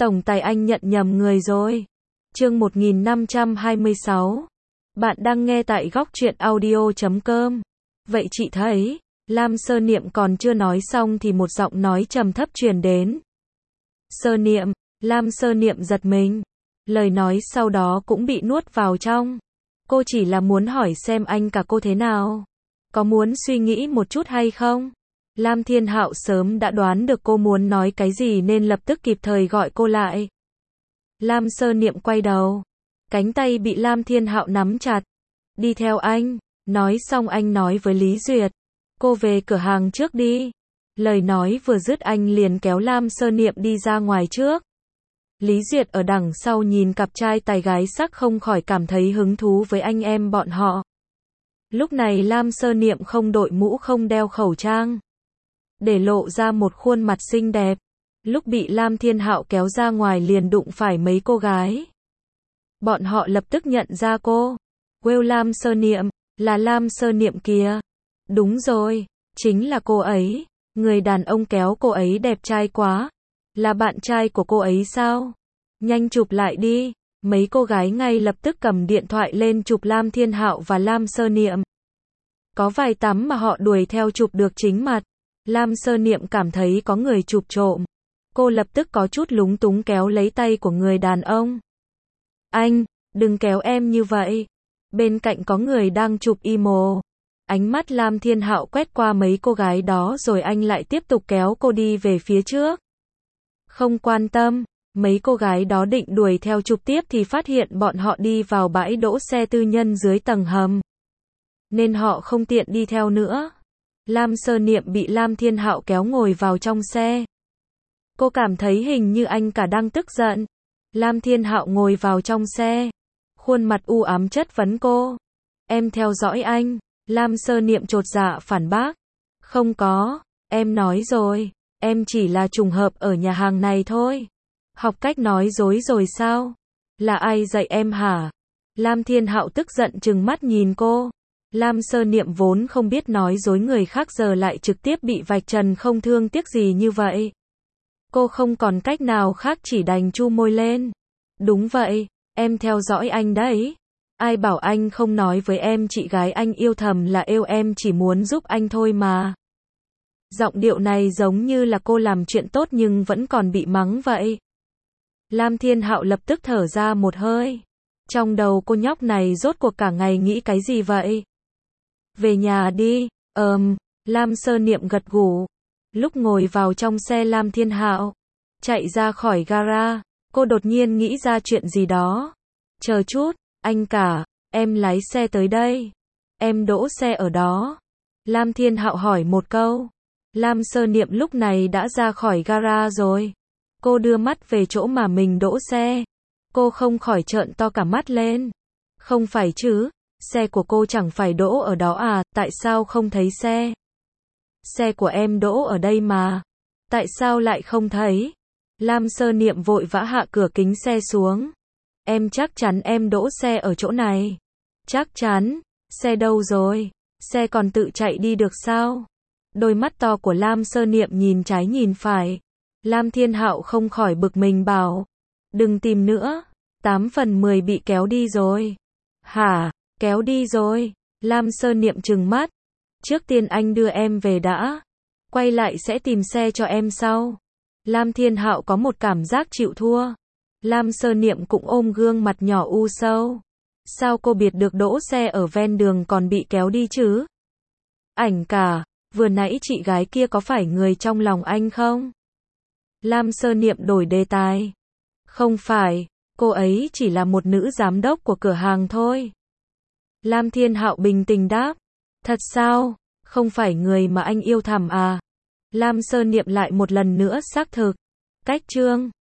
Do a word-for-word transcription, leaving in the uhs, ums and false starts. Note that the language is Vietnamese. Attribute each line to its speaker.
Speaker 1: Tổng tài anh nhận nhầm người rồi. Chương một nghìn năm trăm hai mươi sáu. Bạn đang nghe tại góc truyện audio chấm com. Vậy chị thấy, Lam Sơ Niệm còn chưa nói xong thì một giọng nói trầm thấp truyền đến. Sơ Niệm, Lam Sơ Niệm giật mình. Lời nói sau đó cũng bị nuốt vào trong. Cô chỉ là muốn hỏi xem anh cả cô thế nào. Có muốn suy nghĩ một chút hay không? Lam Thiên Hạo sớm đã đoán được cô muốn nói cái gì nên lập tức kịp thời gọi cô lại. Lam Sơ Niệm quay đầu. Cánh tay bị Lam Thiên Hạo nắm chặt. Đi theo anh. Nói xong anh nói với Lý Duyệt. Cô về cửa hàng trước đi. Lời nói vừa dứt anh liền kéo Lam Sơ Niệm đi ra ngoài trước. Lý Duyệt ở đằng sau nhìn cặp trai tài gái sắc không khỏi cảm thấy hứng thú với anh em bọn họ. Lúc này Lam Sơ Niệm không đội mũ không đeo khẩu trang, để lộ ra một khuôn mặt xinh đẹp. Lúc bị Lam Thiên Hạo kéo ra ngoài liền đụng phải mấy cô gái. Bọn họ lập tức nhận ra cô. Well, Lam Sơ Niệm, là Lam Sơ Niệm kìa. Đúng rồi, chính là cô ấy. Người đàn ông kéo cô ấy đẹp trai quá. Là bạn trai của cô ấy sao? Nhanh chụp lại đi. Mấy cô gái ngay lập tức cầm điện thoại lên chụp Lam Thiên Hạo và Lam Sơ Niệm. Có vài tấm mà họ đuổi theo chụp được chính mặt. Lam Sơ Niệm cảm thấy có người chụp trộm. Cô lập tức có chút lúng túng kéo lấy tay của người đàn ông. Anh, đừng kéo em như vậy. Bên cạnh có người đang chụp emo. Ánh mắt Lam Thiên Hạo quét qua mấy cô gái đó rồi anh lại tiếp tục kéo cô đi về phía trước. Không quan tâm, mấy cô gái đó định đuổi theo chụp tiếp thì phát hiện bọn họ đi vào bãi đỗ xe tư nhân dưới tầng hầm. Nên họ không tiện đi theo nữa. Lam Sơ Niệm bị Lam Thiên Hạo kéo ngồi vào trong xe. Cô cảm thấy hình như anh cả đang tức giận. Lam Thiên Hạo ngồi vào trong xe. Khuôn mặt u ám chất vấn cô. Em theo dõi anh. Lam Sơ Niệm chột dạ phản bác. Không có, em nói rồi. Em chỉ là trùng hợp ở nhà hàng này thôi. Học cách nói dối rồi sao? Là ai dạy em hả? Lam Thiên Hạo tức giận trừng mắt nhìn cô. Lam Sơ Niệm vốn không biết nói dối người khác giờ lại trực tiếp bị vạch trần không thương tiếc gì như vậy. Cô không còn cách nào khác chỉ đành chu môi lên. Đúng vậy, em theo dõi anh đấy. Ai bảo anh không nói với em chị gái anh yêu thầm là yêu em chỉ muốn giúp anh thôi mà. Giọng điệu này giống như là cô làm chuyện tốt nhưng vẫn còn bị mắng vậy. Lam Thiên Hạo lập tức thở ra một hơi. Trong đầu cô nhóc này rốt cuộc cả ngày nghĩ cái gì vậy? Về nhà đi. Ờm, Lam Sơ Niệm gật gù. Lúc ngồi vào trong xe Lam Thiên Hạo chạy ra khỏi gara, cô đột nhiên nghĩ ra chuyện gì đó. Chờ chút, anh cả, em lái xe tới đây. Em đỗ xe ở đó. Lam Thiên Hạo hỏi một câu. Lam Sơ Niệm lúc này đã ra khỏi gara rồi. Cô đưa mắt về chỗ mà mình đỗ xe. Cô không khỏi trợn to cả mắt lên. Không phải chứ, xe của cô chẳng phải đỗ ở đó à, tại sao không thấy xe? Xe của em đỗ ở đây mà. Tại sao lại không thấy? Lam Sơ Niệm vội vã hạ cửa kính xe xuống. Em chắc chắn em đỗ xe ở chỗ này. Chắc chắn, xe đâu rồi? Xe còn tự chạy đi được sao? Đôi mắt to của Lam Sơ Niệm nhìn trái nhìn phải. Lam Thiên Hạo không khỏi bực mình bảo. Đừng tìm nữa. Tám phần mười bị kéo đi rồi. Hả? Kéo đi rồi? Lam Sơ Niệm trừng mắt. Trước tiên anh đưa em về đã. Quay lại sẽ tìm xe cho em sau. Lam Thiên Hạo có một cảm giác chịu thua. Lam Sơ Niệm cũng ôm gương mặt nhỏ u sâu. Sao cô biết được đỗ xe ở ven đường còn bị kéo đi chứ? Ảnh cả, vừa nãy chị gái kia có phải người trong lòng anh không? Lam Sơ Niệm đổi đề tài. Không phải, cô ấy chỉ là một nữ giám đốc của cửa hàng thôi. Lam Thiên Hạo bình tĩnh đáp. Thật sao? Không phải người mà anh yêu thầm à? Lam Sơ Niệm lại một lần nữa xác thực. Cách chương